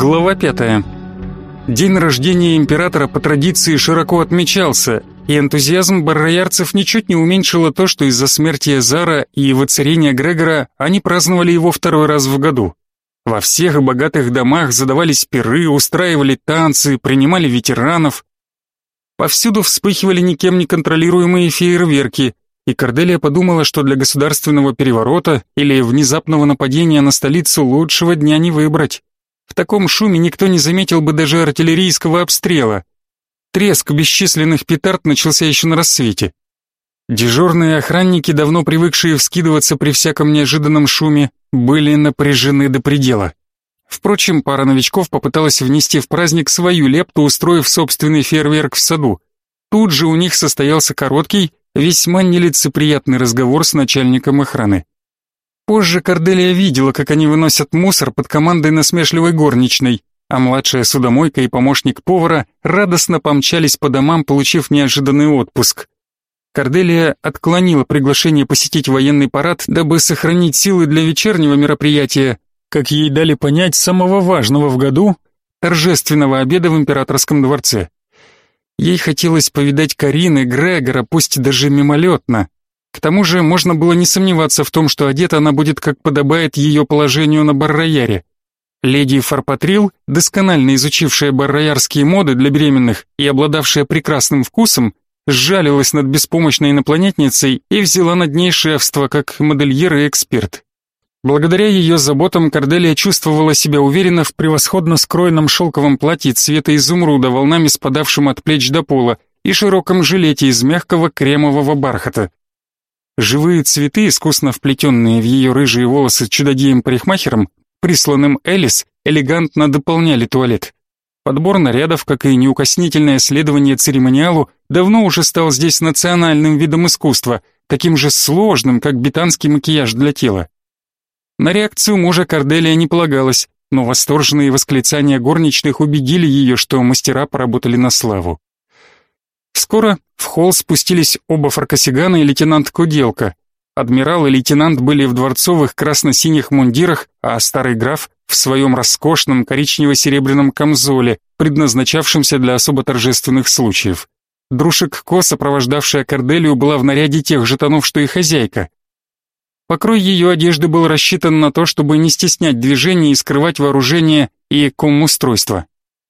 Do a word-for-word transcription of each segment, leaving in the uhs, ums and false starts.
Глава пятая. День рождения императора по традиции широко отмечался, и энтузиазм барроярцев ничуть не уменьшило то, что из-за смерти Эзара и воцарения Грегора они праздновали его второй раз в году. Во всех богатых домах задавались пиры, устраивали танцы, принимали ветеранов. Повсюду вспыхивали никем не контролируемые фейерверки, и Корделия подумала, что для государственного переворота или внезапного нападения на столицу лучшего дня не выбрать. В таком шуме никто не заметил бы даже артиллерийского обстрела. Треск бесчисленных петард начался еще на рассвете. Дежурные охранники, давно привыкшие вскидываться при всяком неожиданном шуме, были напряжены до предела. Впрочем, пара новичков попыталась внести в праздник свою лепту, устроив собственный фейерверк в саду. Тут же у них состоялся короткий, весьма нелицеприятный разговор с начальником охраны. Позже Корделия видела, как они выносят мусор под командой насмешливой горничной, а младшая судомойка и помощник повара радостно помчались по домам, получив неожиданный отпуск. Корделия отклонила приглашение посетить военный парад, дабы сохранить силы для вечернего мероприятия, как ей дали понять, самого важного в году — торжественного обеда в императорском дворце. Ей хотелось повидать Карин и Грегора, пусть даже мимолетно. К тому же можно было не сомневаться в том, что одета она будет как подобает ее положению на Баррояре. Леди Фарпатрил, досконально изучившая барроярские моды для беременных и обладавшая прекрасным вкусом, сжалилась над беспомощной инопланетницей и взяла над ней шефство как модельер и эксперт. Благодаря ее заботам Корделия чувствовала себя уверенно в превосходно скроенном шелковом платье цвета изумруда, волнами спадавшем от плеч до пола, и широком жилете из мягкого кремового бархата. Живые цветы, искусно вплетенные в ее рыжие волосы чудодеем-парикмахером, присланным Элис, элегантно дополняли туалет. Подбор нарядов, как и неукоснительное следование церемониалу, давно уже стал здесь национальным видом искусства, таким же сложным, как бетанский макияж для тела. На реакцию мужа Корделия не полагалась, но восторженные восклицания горничных убедили ее, что мастера поработали на славу. Скоро в холл спустились оба фаркасигана и лейтенант Куделка. Адмирал и лейтенант были в дворцовых красно-синих мундирах, а старый граф в своем роскошном коричнево-серебряном камзоле, предназначавшемся для особо торжественных случаев. Друшек Ко, сопровождавшая Корделию, была в наряде тех же тонов, что и хозяйка. Покрой ее одежды был рассчитан на то, чтобы не стеснять движения и скрывать вооружение и комустройство.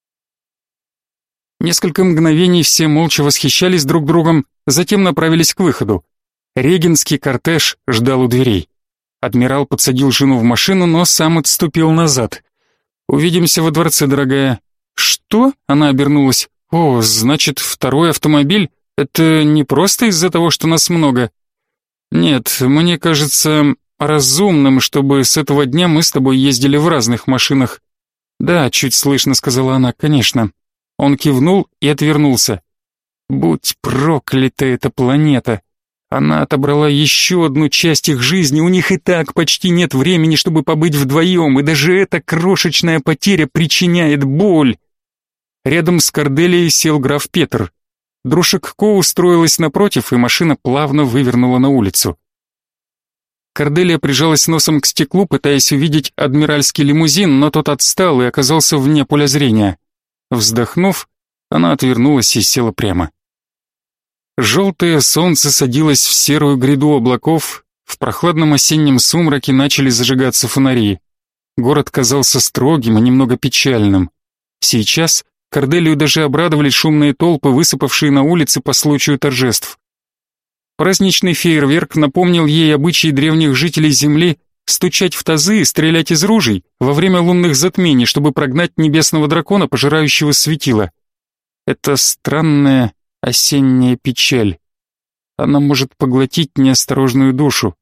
Несколько мгновений все молча восхищались друг другом, затем направились к выходу. Регенский кортеж ждал у дверей. Адмирал подсадил жену в машину, но сам отступил назад. «Увидимся во дворце, дорогая». «Что?» — она обернулась. «О, значит, второй автомобиль? Это не просто из-за того, что нас много?» «Нет, мне кажется разумным, чтобы с этого дня мы с тобой ездили в разных машинах». «Да, чуть слышно», — сказала она, — «конечно». Он кивнул и отвернулся. «Будь проклята эта планета! Она отобрала еще одну часть их жизни, у них и так почти нет времени, чтобы побыть вдвоем, и даже эта крошечная потеря причиняет боль!» Рядом с Корделией сел граф Петр. Друшек Ко устроилась напротив, и машина плавно вывернула на улицу. Корделия прижалась носом к стеклу, пытаясь увидеть адмиральский лимузин, но тот отстал и оказался вне поля зрения. Вздохнув, она отвернулась и села прямо. Желтое солнце садилось в серую гряду облаков, в прохладном осеннем сумраке начали зажигаться фонари. Город казался строгим и немного печальным. Сейчас Корделию даже обрадовали шумные толпы, высыпавшие на улицы по случаю торжеств. Праздничный фейерверк напомнил ей обычаи древних жителей Земли стучать в тазы и стрелять из ружей во время лунных затмений, чтобы прогнать небесного дракона, пожирающего светило. Это странная осенняя печаль. Она может поглотить неосторожную душу.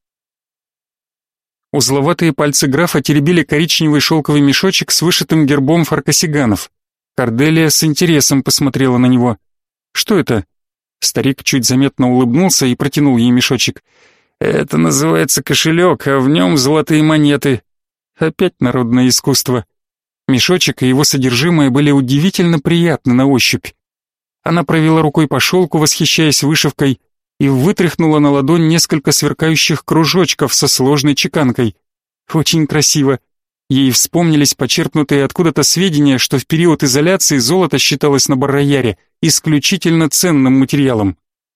Узловатые пальцы графа теребили коричневый шелковый мешочек с вышитым гербом фаркасиганов. Корделия с интересом посмотрела на него. «Что это?» Старик чуть заметно улыбнулся и протянул ей мешочек. «Это называется кошелек, а в нем золотые монеты. Опять народное искусство». Мешочек и его содержимое были удивительно приятны на ощупь. Она провела рукой по шелку, восхищаясь вышивкой, и вытряхнула на ладонь несколько сверкающих кружочков со сложной чеканкой. Очень красиво. Ей вспомнились почерпнутые откуда-то сведения, что в период изоляции золото считалось на Барраяре исключительно ценным материалом.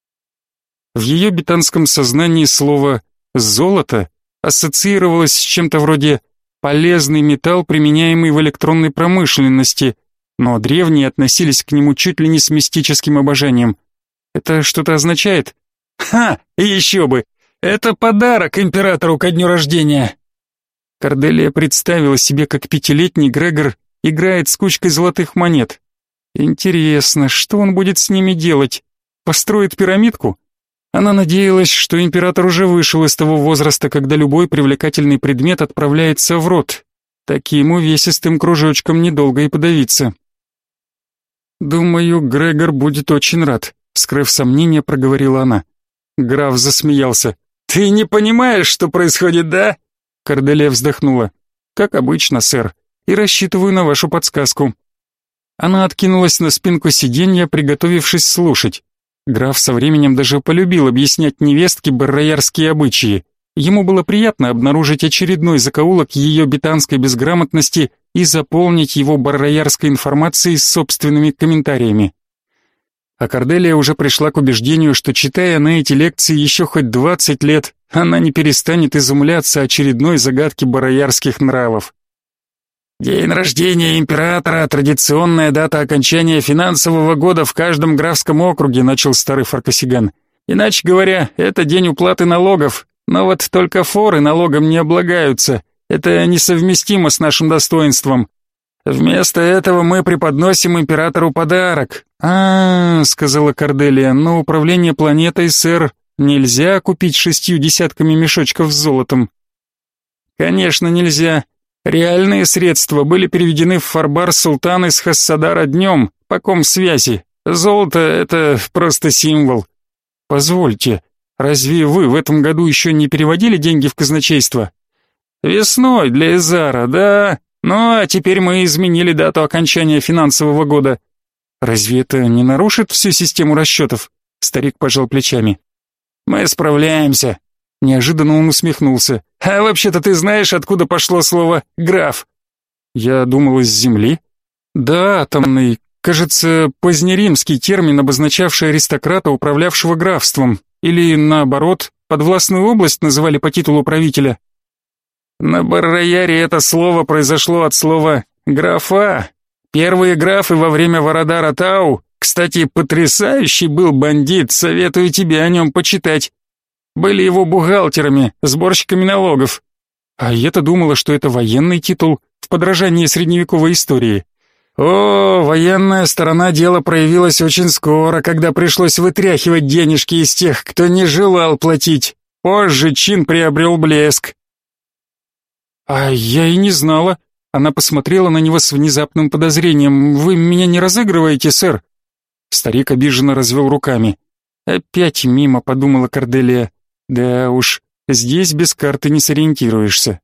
В ее бетанском сознании слово «золото» ассоциировалось с чем-то вроде «полезный металл, применяемый в электронной промышленности», но древние относились к нему чуть ли не с мистическим обожанием. Это что-то означает? Ха, еще бы! Это подарок императору ко дню рождения! Корделия представила себе, как пятилетний Грегор играет с кучкой золотых монет. Интересно, что он будет с ними делать? Построит пирамидку? Она надеялась, что император уже вышел из того возраста, когда любой привлекательный предмет отправляется в рот. Таким увесистым кружочком недолго и подавиться. «Думаю, Грегор будет очень рад», — скрыв сомнения, проговорила она. Граф засмеялся. «Ты не понимаешь, что происходит, да?» Корделия вздохнула. «Как обычно, сэр, и рассчитываю на вашу подсказку». Она откинулась на спинку сиденья, приготовившись слушать. Граф со временем даже полюбил объяснять невестке барроярские обычаи. Ему было приятно обнаружить очередной закоулок ее бетанской безграмотности и заполнить его барроярской информацией с собственными комментариями. А Корделия уже пришла к убеждению, что, читая на эти лекции еще хоть двадцать лет, она не перестанет изумляться очередной загадке барроярских нравов. День рождения императора — традиционная дата окончания финансового года в каждом графском округе, начал старый Фаркасиган. Иначе говоря, это день уплаты налогов, но вот только форы налогом не облагаются. Это несовместимо с нашим достоинством. Вместо этого мы преподносим императору подарок. А, -а, -а сказала Корделия, но управление планетой, сэр, нельзя купить шестью десятками мешочков с золотом. Конечно, нельзя. Реальные средства были переведены в Фарбар Султан из Хассадара днем, по комсвязи. Золото — это просто символ. Позвольте, разве вы в этом году еще не переводили деньги в казначейство? Весной для Изара, да. Ну, а теперь мы изменили дату окончания финансового года. Разве это не нарушит всю систему расчетов? Старик пожал плечами. Мы справляемся. Неожиданно он усмехнулся. А вообще-то ты знаешь, откуда пошло слово «граф»? Я думал, из земли. Да, атомный, кажется, позднеримский термин, обозначавший аристократа, управлявшего графством. Или, наоборот, подвластную область называли по титулу правителя. На Барраяре это слово произошло от слова «графа». Первые графы во время Варадара Тау, кстати, потрясающий был бандит, советую тебе о нем почитать. Были его бухгалтерами, сборщиками налогов. А я-то думала, что это военный титул в подражании средневековой истории. О, военная сторона дела проявилась очень скоро, когда пришлось вытряхивать денежки из тех, кто не желал платить. Позже чин приобрел блеск. А я и не знала. Она посмотрела на него с внезапным подозрением. Вы меня не разыгрываете, сэр? Старик обиженно развел руками. Опять мимо, подумала Корделия. Да уж, здесь без карты не сориентируешься.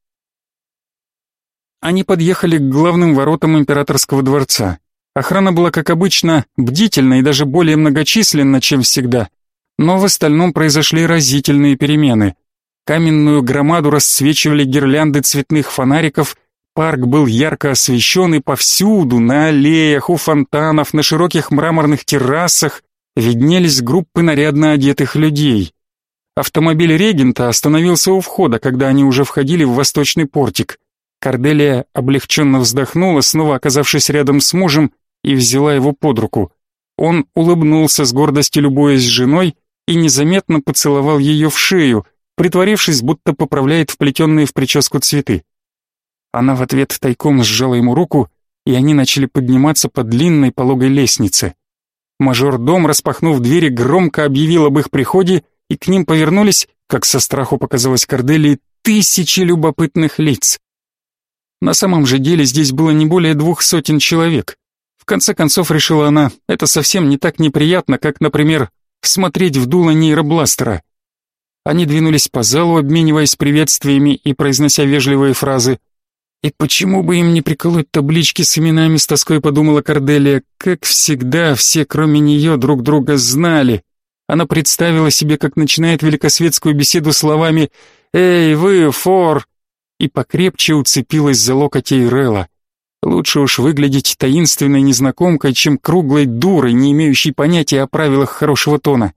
Они подъехали к главным воротам императорского дворца. Охрана была, как обычно, бдительна и даже более многочисленна, чем всегда. Но в остальном произошли разительные перемены. Каменную громаду расцвечивали гирлянды цветных фонариков, парк был ярко освещен, и повсюду, на аллеях, у фонтанов, на широких мраморных террасах виднелись группы нарядно одетых людей. Автомобиль регента остановился у входа, когда они уже входили в восточный портик. Корделия облегченно вздохнула, снова оказавшись рядом с мужем, и взяла его под руку. Он улыбнулся с гордостью, любуясь женой, и незаметно поцеловал ее в шею, притворившись, будто поправляет вплетенные в прическу цветы. Она в ответ тайком сжала ему руку, и они начали подниматься по длинной пологой лестнице. Мажордом, распахнув двери, громко объявил об их приходе, и к ним повернулись, как со страху показалось Корделии, тысячи любопытных лиц. На самом же деле здесь было не более двух сотен человек. В конце концов, решила она, это совсем не так неприятно, как, например, смотреть в дуло нейробластера. Они двинулись по залу, обмениваясь приветствиями и произнося вежливые фразы. «И почему бы им не приколоть таблички с именами?» — с тоской подумала Корделия. Как всегда, все, кроме нее, друг друга знали. Она представила себе, как начинает великосветскую беседу словами «Эй, вы, Фор!» и покрепче уцепилась за локоть Эйрела. Лучше уж выглядеть таинственной незнакомкой, чем круглой дурой, не имеющей понятия о правилах хорошего тона.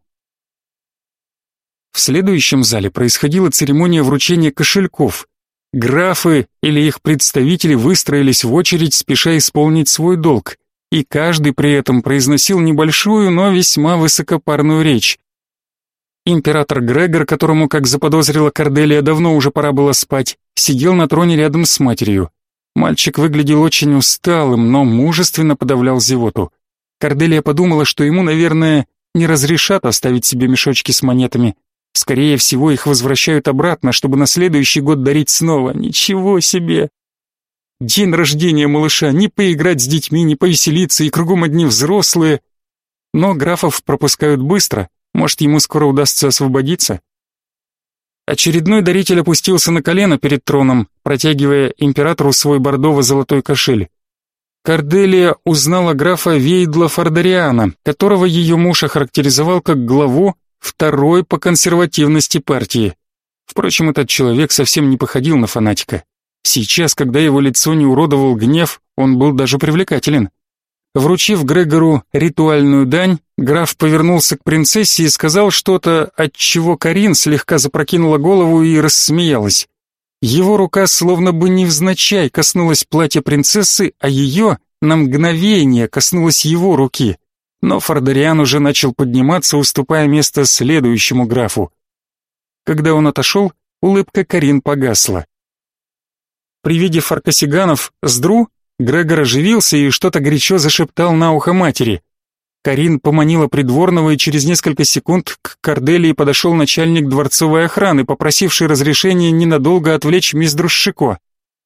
В следующем зале происходила церемония вручения кошельков. Графы или их представители выстроились в очередь, спеша исполнить свой долг, и каждый при этом произносил небольшую, но весьма высокопарную речь. Император Грегор, которому, как заподозрила Корделия, давно уже пора было спать, сидел на троне рядом с матерью. Мальчик выглядел очень усталым, но мужественно подавлял зевоту. Корделия подумала, что ему, наверное, не разрешат оставить себе мешочки с монетами. Скорее всего, их возвращают обратно, чтобы на следующий год дарить снова. Ничего себе! День рождения малыша, ни поиграть с детьми, ни повеселиться, и кругом одни взрослые. Но графов пропускают быстро, может, ему скоро удастся освободиться. Очередной даритель опустился на колено перед троном, протягивая императору свой бордово-золотой кошель. Корделия узнала графа Вейдла Фардариана, которого ее муж охарактеризовал как главу второй по консервативности партии. Впрочем, этот человек совсем не походил на фанатика. Сейчас, когда его лицо не уродовал гнев, он был даже привлекателен. Вручив Грегору ритуальную дань, граф повернулся к принцессе и сказал что-то, от чего Карин слегка запрокинула голову и рассмеялась. Его рука словно бы невзначай коснулась платья принцессы, а ее на мгновение коснулась его руки. Но Фардариан уже начал подниматься, уступая место следующему графу. Когда он отошел, улыбка Карин погасла. При виде фаркасиганов с Дру Грегор оживился и что-то горячо зашептал на ухо матери. Карин поманила придворного, и через несколько секунд к Корделии подошел начальник дворцовой охраны, попросивший разрешения ненадолго отвлечь мисс Шико.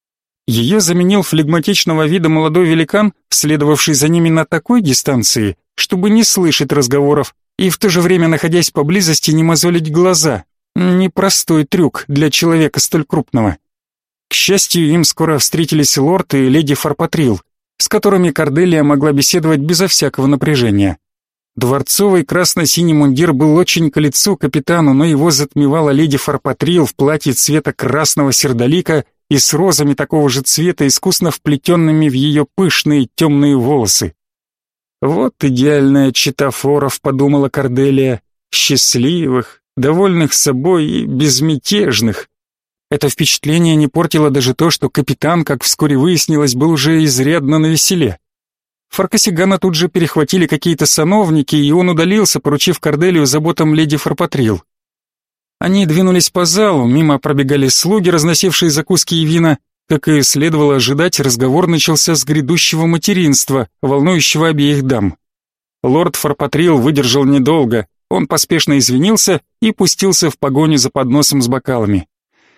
Ее заменил флегматичного вида молодой великан, следовавший за ними на такой дистанции, чтобы не слышать разговоров и в то же время, находясь поблизости, не мозолить глаза. Непростой трюк для человека столь крупного. К счастью, им скоро встретились лорд и леди Фарпатрил, с которыми Корделия могла беседовать безо всякого напряжения. Дворцовый красно-синий мундир был очень к лицу капитану, но его затмевала леди Фарпатрил в платье цвета красного сердолика и с розами такого же цвета, искусно вплетенными в ее пышные темные волосы. «Вот идеальная чета форов», — подумала Корделия, — «счастливых, довольных собой и безмятежных». Это впечатление не портило даже то, что капитан, как вскоре выяснилось, был уже изрядно навеселе. Фаркасигана тут же перехватили какие-то сановники, и он удалился, поручив Корделию заботам леди Фарпатрил. Они двинулись по залу, мимо пробегали слуги, разносившие закуски и вина. Как и следовало ожидать, разговор начался с грядущего материнства, волнующего обеих дам. Лорд Фарпатрил выдержал недолго, он поспешно извинился и пустился в погоню за подносом с бокалами.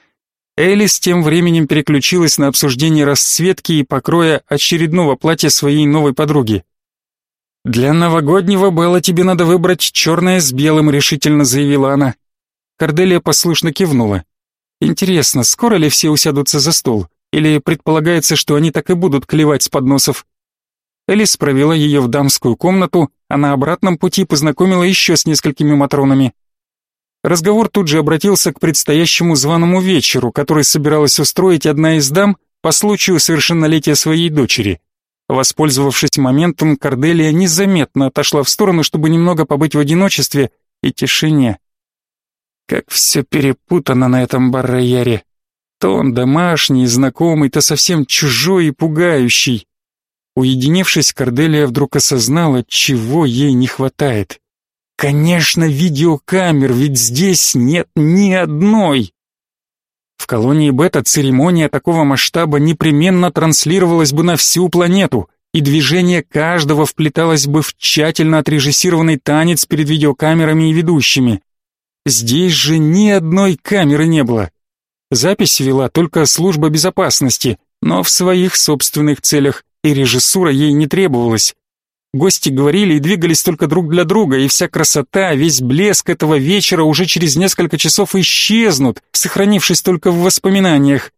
Элис тем временем переключилась на обсуждение расцветки и покроя очередного платья своей новой подруги. «Для новогоднего бала тебе надо выбрать черное с белым», — решительно заявила она. Корделия послушно кивнула. «Интересно, скоро ли все усядутся за стол? Или предполагается, что они так и будут клевать с подносов?» Элис провела ее в дамскую комнату, а на обратном пути познакомила еще с несколькими матронами. Разговор тут же обратился к предстоящему званому вечеру, который собиралась устроить одна из дам по случаю совершеннолетия своей дочери. Воспользовавшись моментом, Корделия незаметно отошла в сторону, чтобы немного побыть в одиночестве и тишине. Как все перепутано на этом баррояре. То он домашний, знакомый, то совсем чужой и пугающий. Уединившись, Корделия вдруг осознала, чего ей не хватает. Конечно, видеокамер, ведь здесь нет ни одной. В колонии Бета церемония такого масштаба непременно транслировалась бы на всю планету, и движение каждого вплеталось бы в тщательно отрежиссированный танец перед видеокамерами и ведущими. Здесь же ни одной камеры не было. Запись вела только служба безопасности, но в своих собственных целях, и режиссура ей не требовалась. Гости говорили и двигались только друг для друга, и вся красота, весь блеск этого вечера уже через несколько часов исчезнут, сохранившись только в воспоминаниях.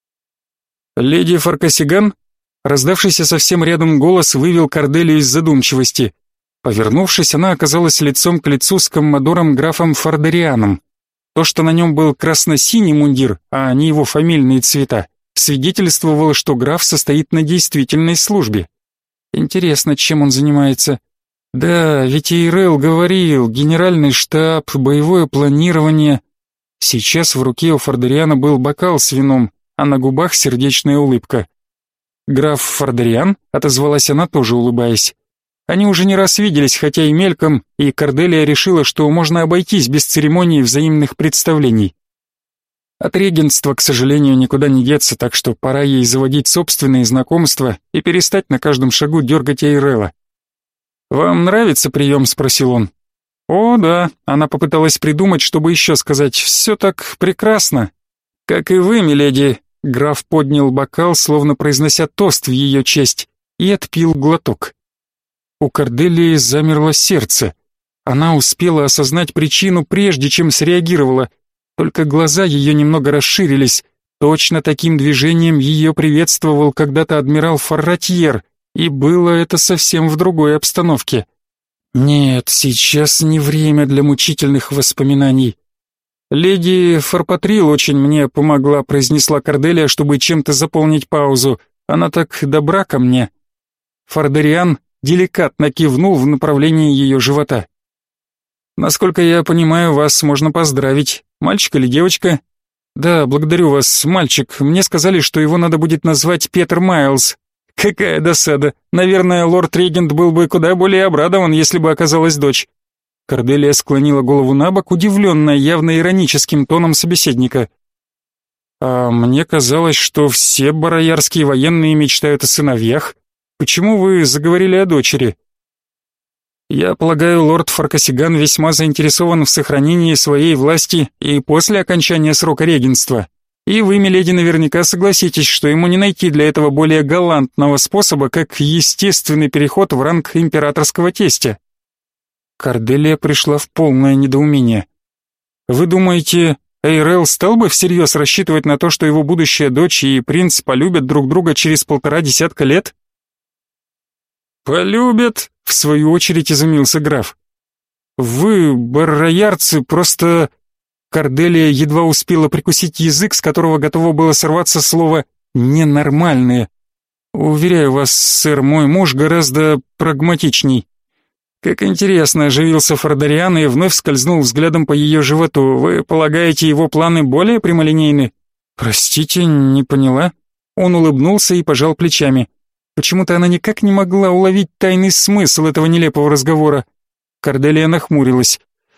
«Леди Фаркасиган?» Раздавшийся совсем рядом голос вывел Корделию из задумчивости. Повернувшись, она оказалась лицом к лицу с коммодором графом Фардарианом. То, что на нем был красно-синий мундир, а не его фамильные цвета, свидетельствовало, что граф состоит на действительной службе. Интересно, чем он занимается. Да, ведь Эйрел говорил, генеральный штаб, боевое планирование. Сейчас в руке у Фордериана был бокал с вином, а на губах сердечная улыбка. «Граф Фордериан?» — отозвалась она, тоже улыбаясь. Они уже не раз виделись, хотя и мельком, и Корделия решила, что можно обойтись без церемоний взаимных представлений. От регентства, к сожалению, никуда не деться, так что пора ей заводить собственные знакомства и перестать на каждом шагу дергать Эйрела. «Вам нравится прием?» — спросил он. «О, да», — она попыталась придумать, чтобы еще сказать. «Все так прекрасно». «Как и вы, миледи», — граф поднял бокал, словно произнося тост в ее честь, и отпил глоток. У Корделии замерло сердце. Она успела осознать причину, прежде чем среагировала. Только глаза ее немного расширились. Точно таким движением ее приветствовал когда-то адмирал Фарратьер, и было это совсем в другой обстановке. Нет, сейчас не время для мучительных воспоминаний. «Леди Фарпатрил очень мне помогла», — произнесла Корделия, чтобы чем-то заполнить паузу. «Она так добра ко мне». Фордериан деликатно кивнул в направлении ее живота. «Насколько я понимаю, вас можно поздравить. Мальчик или девочка?» «Да, благодарю вас, мальчик. Мне сказали, что его надо будет назвать Петер Майлз». «Какая досада. Наверное, лорд-регент был бы куда более обрадован, если бы оказалась дочь». Корделия склонила голову набок, удивленная явно ироническим тоном собеседника. «А мне казалось, что все бароярские военные мечтают о сыновьях. Почему вы заговорили о дочери?» «Я полагаю, лорд Фаркасиган весьма заинтересован в сохранении своей власти и после окончания срока регенства. И вы, миледи, наверняка согласитесь, что ему не найти для этого более галантного способа, как естественный переход в ранг императорского тестя». Корделия пришла в полное недоумение. «Вы думаете, Эйрел стал бы всерьез рассчитывать на то, что его будущая дочь и принц полюбят друг друга через полтора десятка лет?» «Полюбят?» — в свою очередь изумился граф. «Вы, барроярцы, просто...» Корделия едва успела прикусить язык, с которого готово было сорваться слово «ненормальные». «Уверяю вас, сэр, мой муж гораздо прагматичней». «Как интересно», — оживился Фордериан и вновь скользнул взглядом по ее животу. «Вы полагаете, его планы более прямолинейны?» «Простите, не поняла». Он улыбнулся и пожал плечами. Почему-то она никак не могла уловить тайный смысл этого нелепого разговора. Корделия нахмурилась.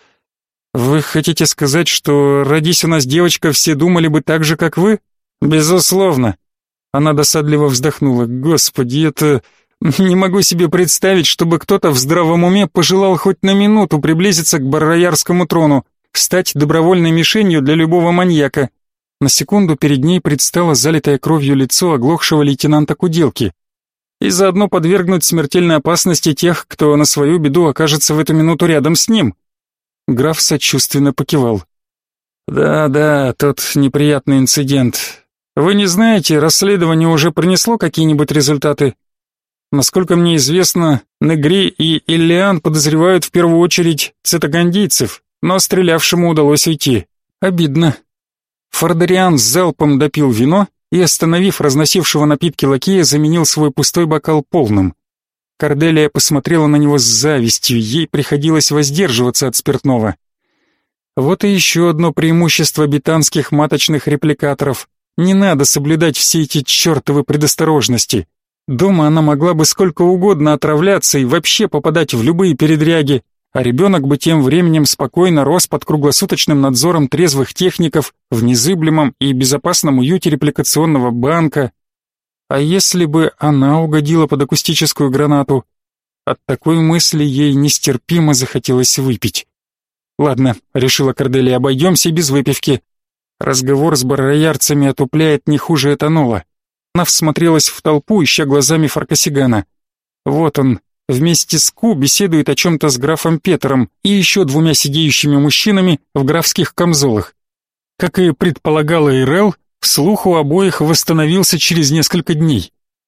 «Вы хотите сказать, что, родись у нас девочка, все думали бы так же, как вы?» «Безусловно». Она досадливо вздохнула. «Господи, это... Не могу себе представить, чтобы кто-то в здравом уме пожелал хоть на минуту приблизиться к барроярскому трону, стать добровольной мишенью для любого маньяка». На секунду перед ней предстало залитое кровью лицо оглохшего лейтенанта Куделки. «И заодно подвергнуть смертельной опасности тех, кто на свою беду окажется в эту минуту рядом с ним». Граф сочувственно покивал. «Да-да, тот неприятный инцидент. Вы не знаете, расследование уже принесло какие-нибудь результаты?» «Насколько мне известно, Негри и Иллиан подозревают в первую очередь цитагандийцев, но стрелявшему удалось уйти. Обидно». Фордериан с залпом допил вино и, остановив разносившего напитки лакея, заменил свой пустой бокал полным. Корделия посмотрела на него с завистью, ей приходилось воздерживаться от спиртного. Вот и еще одно преимущество бетанских маточных репликаторов. Не надо соблюдать все эти чертовы предосторожности. Дома она могла бы сколько угодно отравляться и вообще попадать в любые передряги, а ребенок бы тем временем спокойно рос под круглосуточным надзором трезвых техников в незыблемом и безопасном уюте репликационного банка. А если бы она угодила под акустическую гранату? От такой мысли ей нестерпимо захотелось выпить. «Ладно», — решила Корделия, — «обойдемся без выпивки. Разговор с барроярцами отупляет не хуже этанола». Она всмотрелась в толпу, ища глазами Фаркасигана. Вот он, вместе с Ку беседует о чем-то с графом Петером и еще двумя сидеющими мужчинами в графских камзолах. Как и предполагала Эйрел, слух у обоих восстановился через несколько дней.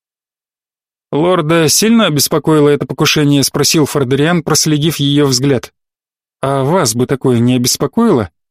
«Лорда сильно обеспокоило это покушение?» — спросил Фордериан, проследив ее взгляд. «А вас бы такое не обеспокоило?»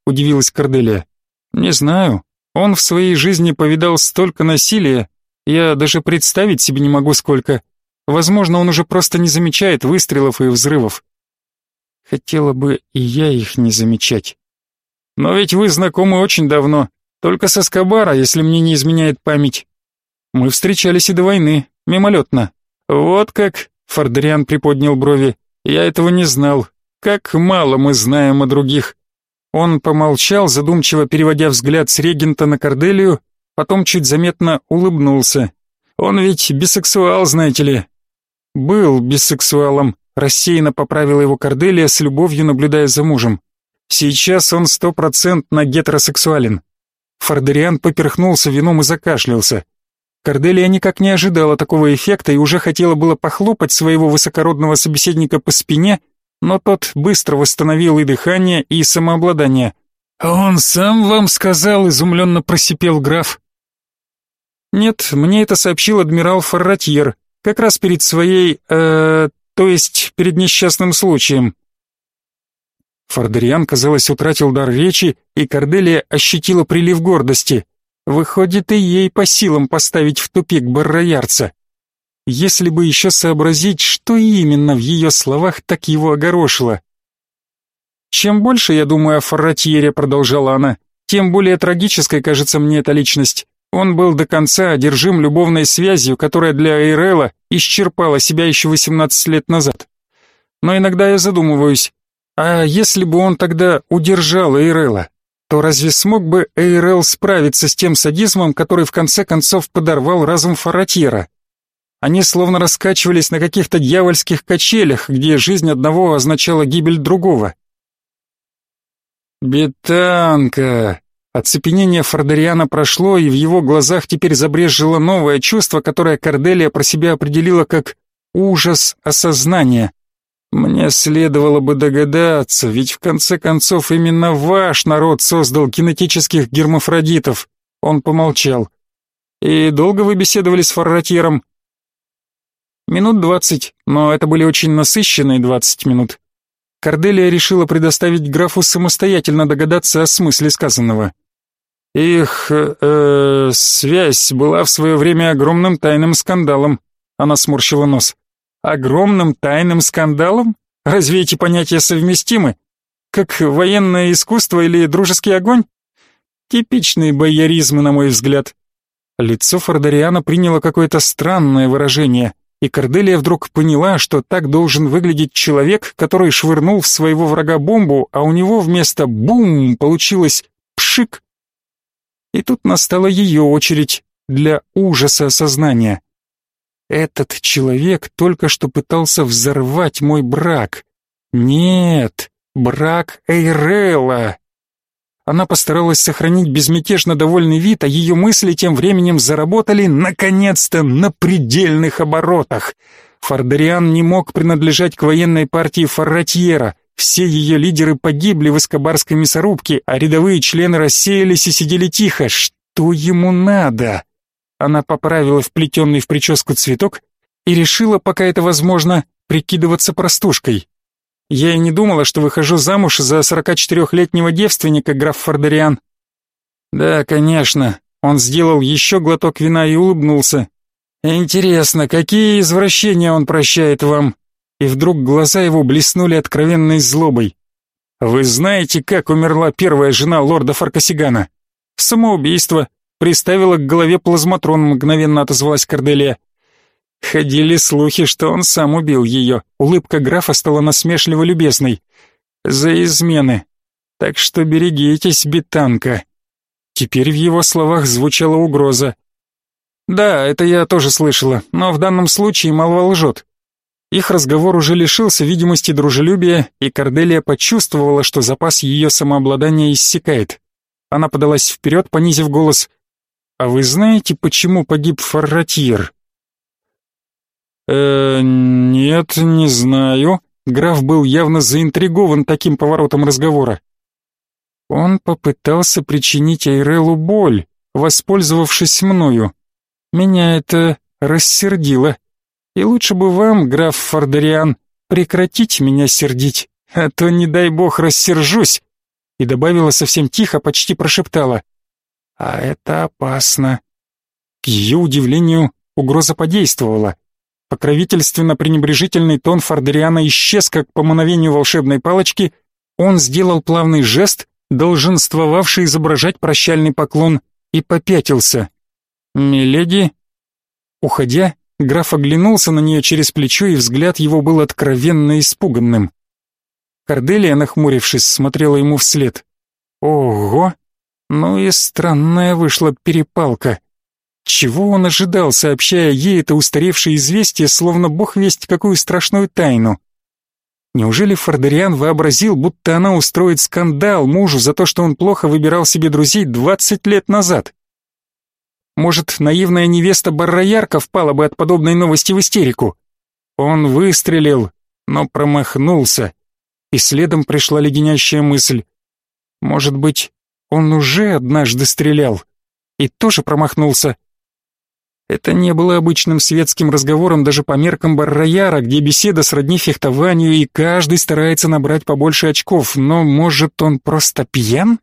— удивилась Корделия. «Не знаю. Он в своей жизни повидал столько насилия, я даже представить себе не могу сколько. Возможно, он уже просто не замечает выстрелов и взрывов. Хотела бы и я их не замечать. Но ведь вы знакомы очень давно, только с Эскобара, если мне не изменяет память. Мы встречались и до войны, мимолетно. Вот как, Фордериан приподнял брови, я этого не знал. Как мало мы знаем о других. Он помолчал, задумчиво переводя взгляд с регента на Корделию, потом чуть заметно улыбнулся. Он ведь бисексуал, знаете ли. Был бисексуалом, рассеянно поправила его Корделия, с любовью наблюдая за мужем. Сейчас он стопроцентно гетеросексуален. Фордериан поперхнулся вином и закашлялся. Корделия никак не ожидала такого эффекта и уже хотела было похлопать своего высокородного собеседника по спине, но тот быстро восстановил и дыхание, и самообладание. «Он сам вам сказал?» — изумленно просипел граф. «Нет, мне это сообщил адмирал Форратьер, как раз перед своей, э, то есть перед несчастным случаем». Фордериан, казалось, утратил дар речи, и Корделия ощутила прилив гордости. Выходит, и ей по силам поставить в тупик барроярца. Если бы еще сообразить, что именно в ее словах так его огорошило. «Чем больше я думаю о Форратьере», — продолжала она, «тем более трагической кажется мне эта личность. Он был до конца одержим любовной связью, которая для Эйрела исчерпала себя еще восемнадцать лет назад. Но иногда я задумываюсь, а если бы он тогда удержал Эйрела, то разве смог бы Эйрел справиться с тем садизмом, который в конце концов подорвал разум Форратьера? Они словно раскачивались на каких-то дьявольских качелях, где жизнь одного означала гибель другого. «Бетанка!» Оцепенение Фордериана прошло, и в его глазах теперь забрежило новое чувство, которое Корделия про себя определила как ужас осознания. «Мне следовало бы догадаться, ведь в конце концов именно ваш народ создал кинетических гермафродитов». Он помолчал. «И долго вы беседовали с Форратьером?» «Минут двадцать, но это были очень насыщенные двадцать минут». Корделия решила предоставить графу самостоятельно догадаться о смысле сказанного. «Их э, связь была в свое время огромным тайным скандалом», — она сморщила нос. «Огромным тайным скандалом? Разве эти понятия совместимы? Как военное искусство или дружеский огонь? Типичные бояризмы, на мой взгляд». Лицо Фордериана приняло какое-то странное выражение, и Корделия вдруг поняла, что так должен выглядеть человек, который швырнул в своего врага бомбу, а у него вместо «бум» получилось «пшик». И тут настала ее очередь для ужаса осознания. Этот человек только что пытался взорвать мой брак. Нет, брак Эйрела. Она постаралась сохранить безмятежно довольный вид, а ее мысли тем временем заработали, наконец-то, на предельных оборотах. Фордериан не мог принадлежать к военной партии Форратьера. Все ее лидеры погибли в эскобарской мясорубке, а рядовые члены рассеялись и сидели тихо. Что ему надо? Она поправила вплетенный в прическу цветок и решила, пока это возможно, прикидываться простушкой. «Я и не думала, что выхожу замуж за сорокачетырехлетнего девственника, граф Фордериан». «Да, конечно». Он сделал еще глоток вина и улыбнулся. «Интересно, какие извращения он прощает вам?» И вдруг глаза его блеснули откровенной злобой. «Вы знаете, как умерла первая жена лорда Фаркасигана?» «Самоубийство. Приставила к голове плазматрон», — мгновенно отозвалась Корделия. Ходили слухи, что он сам убил ее. Улыбка графа стала насмешливо любезной. «За измены. Так что берегитесь, бетанка». Теперь в его словах звучала угроза. «Да, это я тоже слышала, но в данном случае молва лжет». Их разговор уже лишился видимости дружелюбия, и Корделия почувствовала, что запас ее самообладания иссякает. Она подалась вперед, понизив голос. «А вы знаете, почему погиб Форратьер?» «Э, нет, не знаю». Граф был явно заинтригован таким поворотом разговора. «Он попытался причинить Эйрелу боль, воспользовавшись мною. Меня это рассердило. И лучше бы вам, граф Фордериан, прекратить меня сердить, а то, не дай бог, рассержусь. и добавила совсем тихо, почти прошептала: «А это опасно». К ее удивлению, угроза подействовала. Покровительственно-пренебрежительный тон Фордериана исчез, как по мановению волшебной палочки. Он сделал плавный жест, долженствовавший изображать прощальный поклон, и попятился. «Миледи?» Уходя, граф оглянулся на нее через плечо, и взгляд его был откровенно испуганным. Корделия, нахмурившись, смотрела ему вслед. Ого! Ну и странная вышла перепалка. Чего он ожидал, сообщая ей это устаревшее известие, словно бог весть какую страшную тайну? Неужели Фордериан вообразил, будто она устроит скандал мужу за то, что он плохо выбирал себе друзей двадцать лет назад? Может, наивная невеста Барроярка впала бы от подобной новости в истерику? Он выстрелил, но промахнулся. И следом пришла леденящая мысль. Может быть, он уже однажды стрелял и тоже промахнулся? Это не было обычным светским разговором даже по меркам Баррояра, где беседа сродни фехтованию, и каждый старается набрать побольше очков, но, может, он просто пьян?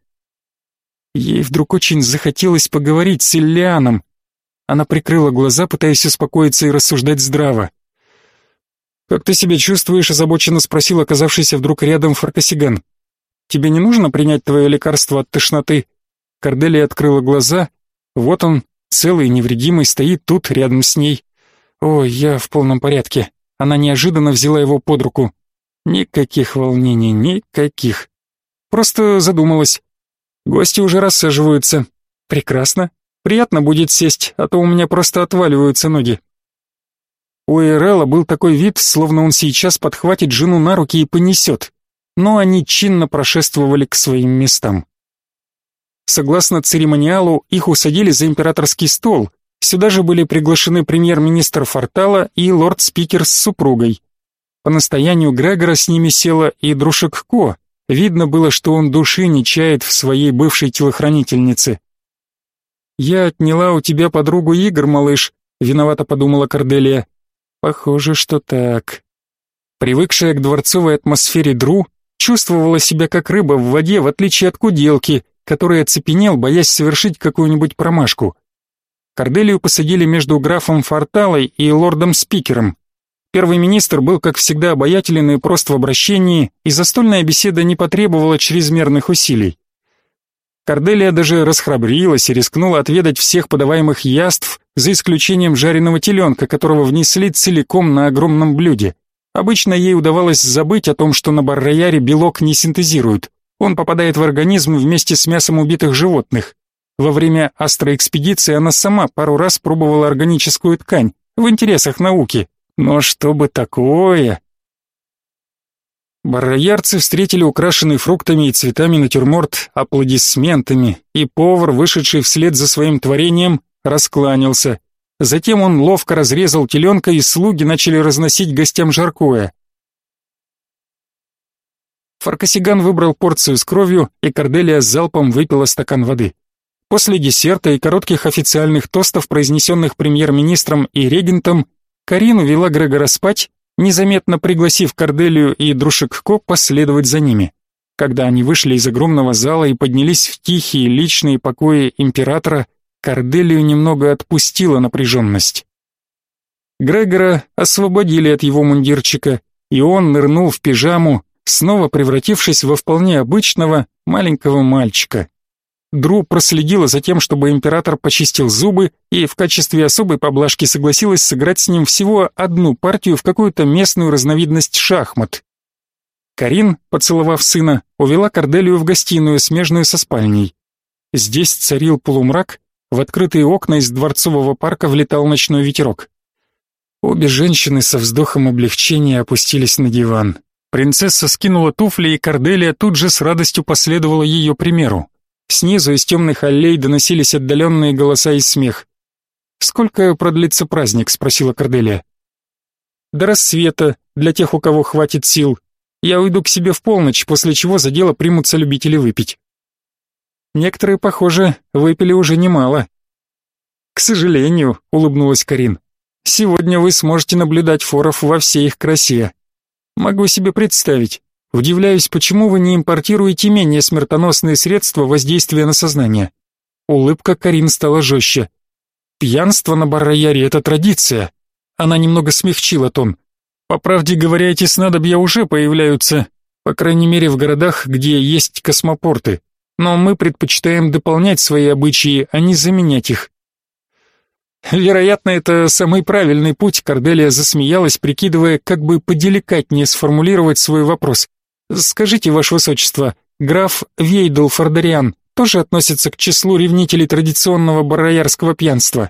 Ей вдруг очень захотелось поговорить с Иллианом. Она прикрыла глаза, пытаясь успокоиться и рассуждать здраво. «Как ты себя чувствуешь?» — озабоченно спросил оказавшийся вдруг рядом Фаркасиган. «Тебе не нужно принять твое лекарство от тошноты?» Корделия открыла глаза. Вот он, целый и невредимый, стоит тут, рядом с ней. «Ой, я в полном порядке». Она неожиданно взяла его под руку. Никаких волнений, никаких. Просто задумалась. Гости уже рассаживаются. Прекрасно. Приятно будет сесть, а то у меня просто отваливаются ноги. У Эрелла был такой вид, словно он сейчас подхватит жену на руки и понесет. Но они чинно прошествовали к своим местам. Согласно церемониалу, их усадили за императорский стол. Сюда же были приглашены премьер-министр Фортала и лорд-спикер с супругой. По настоянию Грегора с ними села и Друшек Ко. Видно было, что он души не чает в своей бывшей телохранительнице. «Я отняла у тебя подругу игр, малыш», — виновато подумала Корделия. «Похоже, что так». Привыкшая к дворцовой атмосфере Дру чувствовала себя как рыба в воде, в отличие от куделки, который оцепенел, боясь совершить какую-нибудь промашку. Корделию посадили между графом Форталой и лордом-спикером. Первый министр был, как всегда, обаятелен и прост в обращении, и застольная беседа не потребовала чрезмерных усилий. Корделия даже расхрабрилась и рискнула отведать всех подаваемых яств, за исключением жареного теленка, которого внесли целиком на огромном блюде. Обычно ей удавалось забыть о том, что на Баррояре белок не синтезируют. Он попадает в организм вместе с мясом убитых животных. Во время астроэкспедиции она сама пару раз пробовала органическую ткань, в интересах науки. Но чтобы такое... Барроярцы встретили украшенный фруктами и цветами натюрморт аплодисментами, и повар, вышедший вслед за своим творением, раскланялся. Затем он ловко разрезал теленка, и слуги начали разносить гостям жаркое. Фаркасиган выбрал порцию с кровью, и Корделия с залпом выпила стакан воды. После десерта и коротких официальных тостов, произнесенных премьер-министром и регентом, Карин увела Грегора спать, незаметно пригласив Корделию и Друшек Ко последовать за ними. Когда они вышли из огромного зала и поднялись в тихие личные покои императора, Корделию немного отпустила напряженность. Грегора освободили от его мундирчика, и он нырнул в пижаму, снова превратившись во вполне обычного маленького мальчика. Дру проследила за тем, чтобы император почистил зубы, и в качестве особой поблажки согласилась сыграть с ним всего одну партию в какую-то местную разновидность шахмат. Карин, поцеловав сына, увела Корделию в гостиную, смежную со спальней. Здесь царил полумрак, в открытые окна из дворцового парка влетал ночной ветерок. Обе женщины со вздохом облегчения опустились на диван. Принцесса скинула туфли, и Корделия тут же с радостью последовала ее примеру. Снизу из темных аллей доносились отдаленные голоса и смех. «Сколько продлится праздник?» — спросила Корделия. «До рассвета, для тех, у кого хватит сил. Я уйду к себе в полночь, после чего за дело примутся любители выпить». «Некоторые, похоже, выпили уже немало». «К сожалению», — улыбнулась Карин, — «сегодня вы сможете наблюдать форов во всей их красе. Могу себе представить, Удивляюсь, почему вы не импортируете менее смертоносные средства воздействия на сознание. Улыбка Карин стала жестче. Пьянство на Бар-Рояре — это традиция. Она немного смягчила тон. По правде говоря, эти снадобья уже появляются, по крайней мере в городах, где есть космопорты. Но мы предпочитаем дополнять свои обычаи, а не заменять их. Вероятно, это самый правильный путь, Корделия засмеялась, прикидывая, как бы поделикатнее сформулировать свой вопрос. Скажите, ваше высочество, граф Вейдл Фордариан тоже относится к числу ревнителей традиционного барроярского пьянства?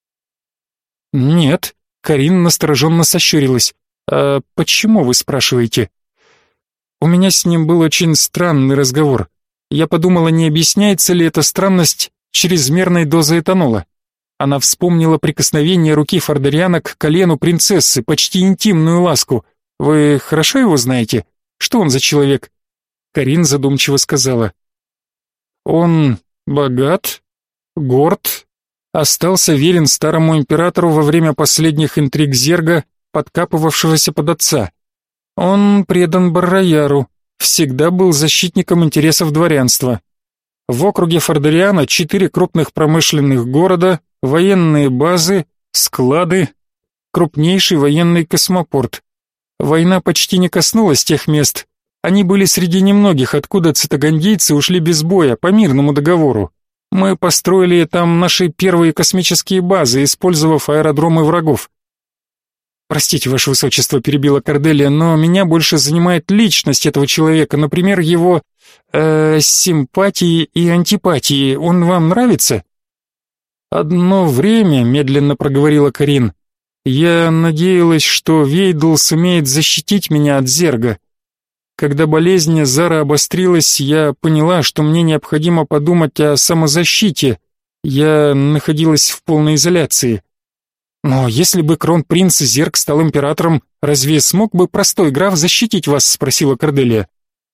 Нет, Карин настороженно сощурилась. А почему, вы спрашиваете? У меня с ним был очень странный разговор. Я подумала, не объясняется ли эта странность чрезмерной дозой этанола. Она вспомнила прикосновение руки Фордариана к колену принцессы, почти интимную ласку. Вы хорошо его знаете? Что он за человек? Карин задумчиво сказала. Он богат, горд, остался верен старому императору во время последних интриг Зерга, подкапывавшегося под отца. Он предан Бар-Рояру, всегда был защитником интересов дворянства. В округе Фордариана четыре крупных промышленных города, военные базы, склады, крупнейший военный космопорт. Война почти не коснулась тех мест. Они были среди немногих, откуда цитагандийцы ушли без боя, по мирному договору. Мы построили там наши первые космические базы, использовав аэродромы врагов. Простите, ваше высочество, перебила Корделия, но меня больше занимает личность этого человека, например, его э, симпатии и антипатии. Он вам нравится? Одно время, медленно проговорила Карин, я надеялась, что Вейдл сумеет защитить меня от Зерга. Когда болезнь Зара обострилась, я поняла, что мне необходимо подумать о самозащите. Я находилась в полной изоляции. Но если бы кронпринц Зерг стал императором, разве смог бы простой граф защитить вас, спросила Корделия.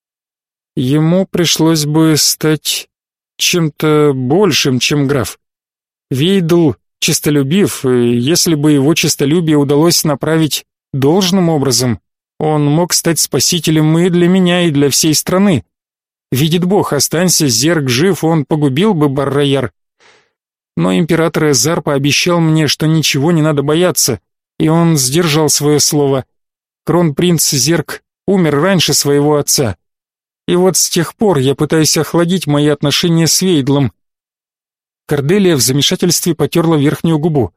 Ему пришлось бы стать чем-то большим, чем граф. Вейдл честолюбив, и если бы его честолюбие удалось направить должным образом, он мог стать спасителем и для меня, и для всей страны. Видит Бог, останься Зерг жив, он погубил бы Бар-Рояр. Но император Эзар пообещал мне, что ничего не надо бояться, и он сдержал свое слово. Кронпринц Зерг умер раньше своего отца. И вот с тех пор я пытаюсь охладить мои отношения с Вейдлом. Корделия в замешательстве потерла верхнюю губу.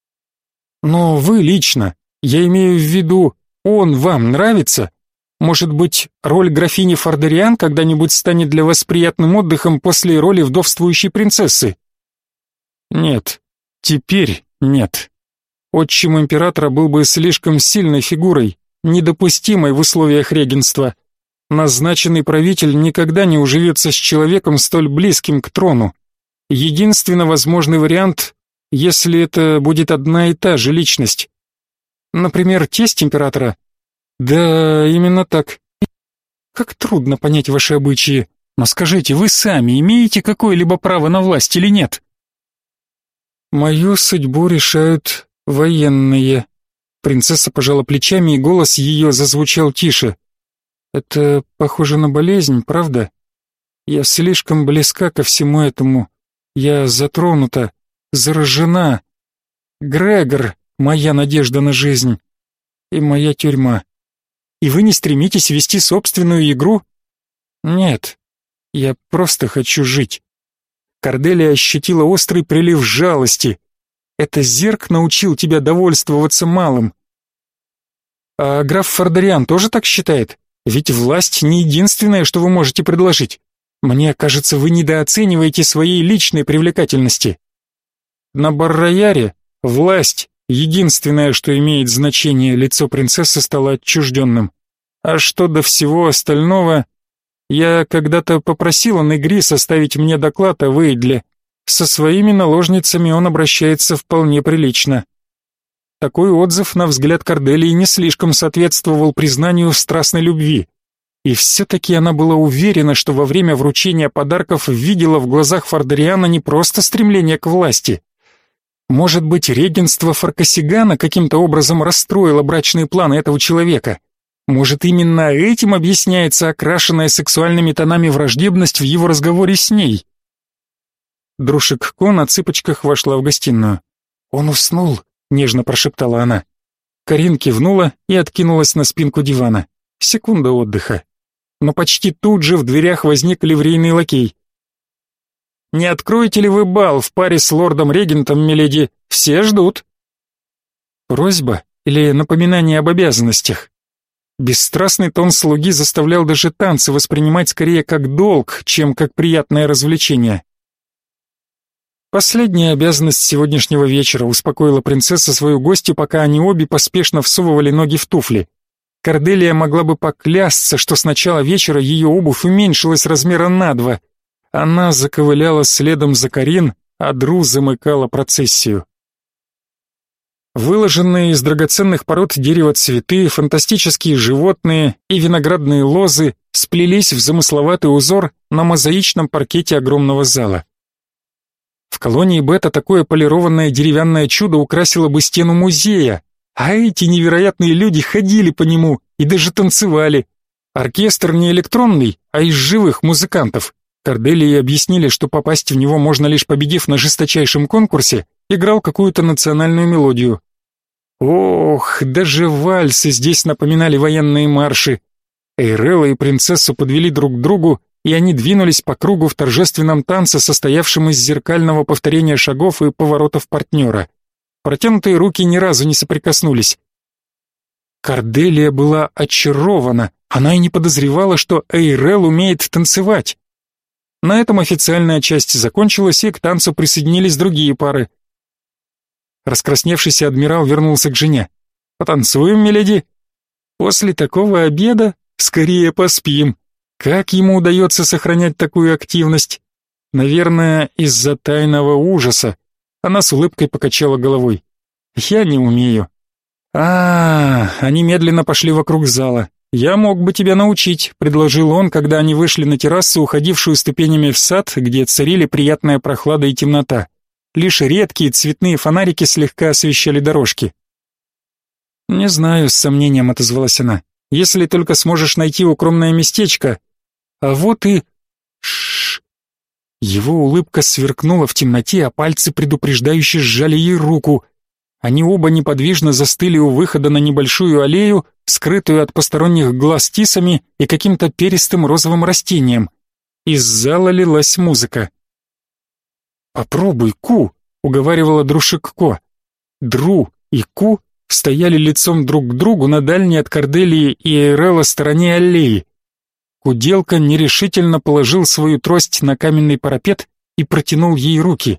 Но вы лично, я имею в виду, он вам нравится? Может быть, роль графини Фордариан когда-нибудь станет для вас приятным отдыхом после роли вдовствующей принцессы? Нет, теперь нет. Отчим императора был бы слишком сильной фигурой, недопустимой в условиях регенства. Назначенный правитель никогда не уживется с человеком столь близким к трону. Единственно возможный вариант, если это будет одна и та же личность. Например, тесть императора? Да, именно так. Как трудно понять ваши обычаи. Но скажите, вы сами имеете какое-либо право на власть или нет? Мою судьбу решают военные. Принцесса пожала плечами, и голос ее зазвучал тише. Это похоже на болезнь, правда? Я слишком близка ко всему этому. Я затронута, заражена. Грегор — моя надежда на жизнь. И моя тюрьма. И вы не стремитесь вести собственную игру? Нет, я просто хочу жить. Корделия ощутила острый прилив жалости. Это Зерг научил тебя довольствоваться малым. А граф Фордариан тоже так считает? Ведь власть не единственное, что вы можете предложить. Мне кажется, вы недооцениваете своей личной привлекательности. На Бар-Рояре власть — единственное, что имеет значение, лицо принцессы стало отчужденным. А что до всего остального... Я когда-то попросила Негри составить мне доклад о Вейдле. Со своими наложницами он обращается вполне прилично. Такой отзыв, на взгляд Корделии, не слишком соответствовал признанию в страстной любви. И все-таки она была уверена, что во время вручения подарков видела в глазах Фордариана не просто стремление к власти. Может быть, регенство Фаркасигана каким-то образом расстроило брачные планы этого человека. Может, именно этим объясняется окрашенная сексуальными тонами враждебность в его разговоре с ней? Друшик-ко на цыпочках вошла в гостиную. «Он уснул», — нежно прошептала она. Карин кивнула и откинулась на спинку дивана. Секунда отдыха. Но почти тут же в дверях возник ливрейный лакей. «Не откроете ли вы бал в паре с лордом-регентом, миледи? Все ждут». Просьба или напоминание об обязанностях? Бесстрастный тон слуги заставлял даже танцы воспринимать скорее как долг, чем как приятное развлечение. Последняя обязанность сегодняшнего вечера, успокоила принцесса свою гостью, пока они обе поспешно всовывали ноги в туфли. Корделия могла бы поклясться, что с начала вечера ее обувь уменьшилась размера на два. Она заковыляла следом за Карин, а Дру замыкала процессию. Выложенные из драгоценных пород дерева цветы, фантастические животные и виноградные лозы сплелись в замысловатый узор на мозаичном паркете огромного зала. В колонии Бета такое полированное деревянное чудо украсило бы стену музея, а эти невероятные люди ходили по нему и даже танцевали. Оркестр не электронный, а из живых музыкантов. Корделии объяснили, что попасть в него можно лишь победив на жесточайшем конкурсе, играл какую-то национальную мелодию. Ох, даже вальсы здесь напоминали военные марши. Эйрелла и принцессу подвели друг к другу, и они двинулись по кругу в торжественном танце, состоявшем из зеркального повторения шагов и поворотов партнера. Протянутые руки ни разу не соприкоснулись. Корделия была очарована, она и не подозревала, что Эйрел умеет танцевать. На этом официальная часть закончилась, и к танцу присоединились другие пары. Раскрасневшийся адмирал вернулся к жене. «Потанцуем, миледи?» «После такого обеда скорее поспим». Как ему удается сохранять такую активность? Наверное, из-за тайного ужаса. Она с улыбкой покачала головой. Я не умею. А, они медленно пошли вокруг зала. Я мог бы тебя научить, предложил он, когда они вышли на террасу, уходившую ступенями в сад, где царили приятная прохлада и темнота. Лишь редкие цветные фонарики слегка освещали дорожки. Не знаю, с сомнением отозвалась она. Если только сможешь найти укромное местечко. А вот и... Шш. Его улыбка сверкнула в темноте, а пальцы предупреждающе сжали ей руку. Они оба неподвижно застыли у выхода на небольшую аллею, скрытую от посторонних глаз тисами и каким-то перистым розовым растением. Из зала лилась музыка. «Попробуй, Ку», — уговаривала Друшик-ко. Дру и Ку стояли лицом друг к другу на дальней от Корделии и Эйрелла стороне аллеи. Куделка нерешительно положил свою трость на каменный парапет и протянул ей руки.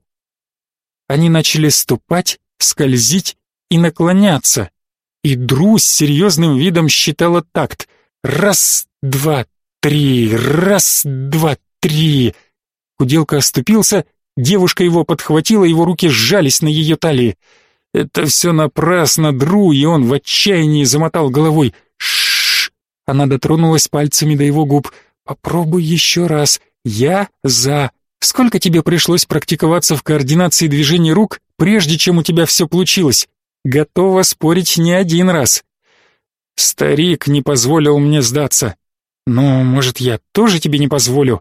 Они начали ступать, скользить и наклоняться, и Дру с серьезным видом считала такт. Раз, два, три, раз, два, три. Куделка оступился, девушка его подхватила, его руки сжались на ее талии. Это все напрасно, Дру, и он в отчаянии замотал головой. Шш! Она дотронулась пальцами до его губ. Попробуй еще раз. Я за. Сколько тебе пришлось практиковаться в координации движений рук, прежде чем у тебя все получилось? Готова спорить не один раз. Старик не позволил мне сдаться. Но, может, я тоже тебе не позволю?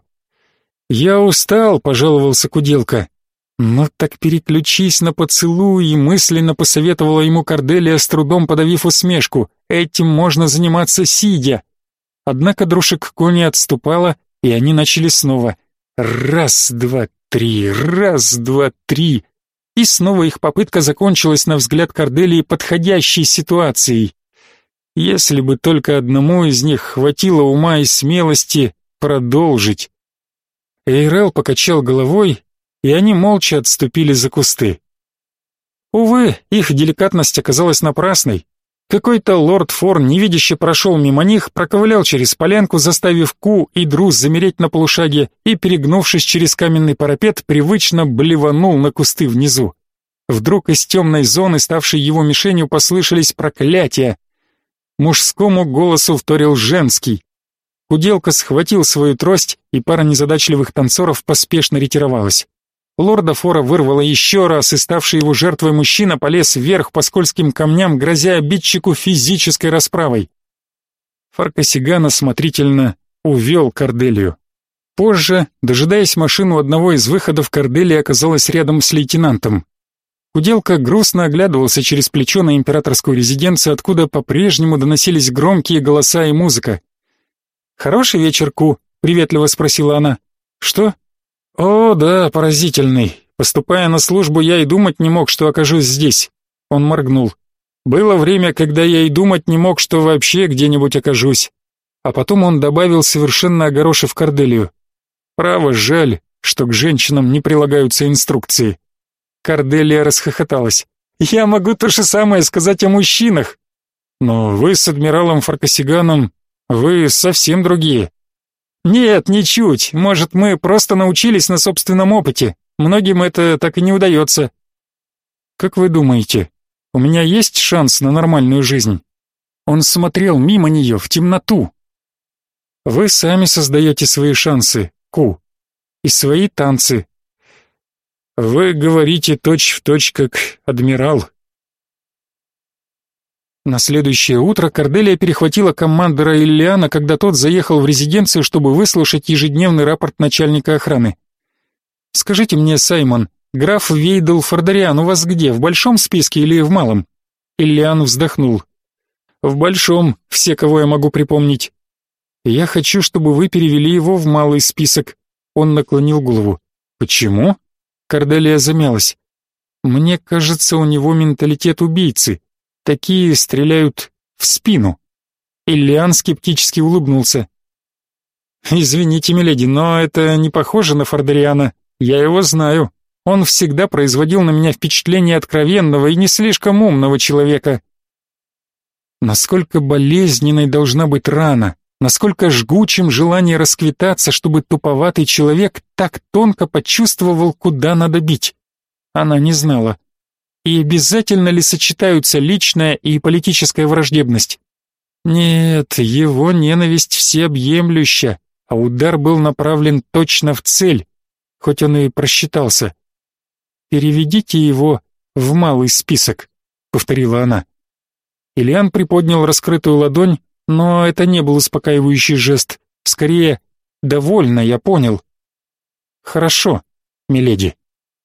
Я устал, пожаловался Куделка. «Ну так переключись на поцелуй», и мысленно посоветовала ему Корделия, с трудом подавив усмешку. «Этим можно заниматься сидя». Однако Друшик-ко не отступала, и они начали снова. Раз, два, три, раз, два, три. И снова их попытка закончилась, на взгляд Корделии, подходящей ситуацией. Если бы только одному из них хватило ума и смелости продолжить. Эйрел покачал головой, и они молча отступили за кусты. Увы, их деликатность оказалась напрасной. Какой-то лорд Форн невидяще прошел мимо них, проковылял через полянку, заставив Ку и Дру замереть на полушаге, и, перегнувшись через каменный парапет, привычно блеванул на кусты внизу. Вдруг из темной зоны, ставшей его мишенью, послышались проклятия. Мужскому голосу вторил женский. Куделка схватил свою трость, и пара незадачливых танцоров поспешно ретировалась. Лорда Фора вырвало еще раз, и ставший его жертвой мужчина полез вверх по скользким камням, грозя обидчику физической расправой. Фаркасиган осмотрительно увел Корделию. Позже, дожидаясь машину одного из выходов, Корделия оказалась рядом с лейтенантом. Куделка грустно оглядывался через плечо на императорскую резиденцию, откуда по-прежнему доносились громкие голоса и музыка. «Хороший вечер, Ку?» — приветливо спросила она. «Что?» «О, да, поразительный. Поступая на службу, я и думать не мог, что окажусь здесь». Он моргнул. «Было время, когда я и думать не мог, что вообще где-нибудь окажусь». А потом он добавил, совершенно огорошив Корделию. «Право, жаль, что к женщинам не прилагаются инструкции». Корделия расхохоталась. «Я могу то же самое сказать о мужчинах». «Но вы с адмиралом Фаркасиганом, вы совсем другие». «Нет, ничуть. Может, мы просто научились на собственном опыте. Многим это так и не удается». «Как вы думаете, у меня есть шанс на нормальную жизнь?» Он смотрел мимо нее, в темноту. «Вы сами создаете свои шансы, Ку, и свои танцы. Вы говорите точь-в-точь, как адмирал». На следующее утро Корделия перехватила командора Иллиана, когда тот заехал в резиденцию, чтобы выслушать ежедневный рапорт начальника охраны. «Скажите мне, Саймон, граф Вейдл Фордариан у вас где, в большом списке или в малом?» Иллиан вздохнул. «В большом, все, кого я могу припомнить. Я хочу, чтобы вы перевели его в малый список». Он наклонил голову. «Почему?» Корделия замялась. «Мне кажется, у него менталитет убийцы. Такие стреляют в спину». Иллиан скептически улыбнулся. «Извините, миледи, но это не похоже на Фордариана. Я его знаю. Он всегда производил на меня впечатление откровенного и не слишком умного человека». Насколько болезненной должна быть рана, насколько жгучим желание расквитаться, чтобы туповатый человек так тонко почувствовал, куда надо бить. Она не знала. И обязательно ли сочетаются личная и политическая враждебность? Нет, его ненависть всеобъемлюща, а удар был направлен точно в цель, хоть он и просчитался. «Переведите его в малый список», — повторила она. Иллиан приподнял раскрытую ладонь, но это не был успокаивающий жест. Скорее, «довольно, я понял». «Хорошо, миледи».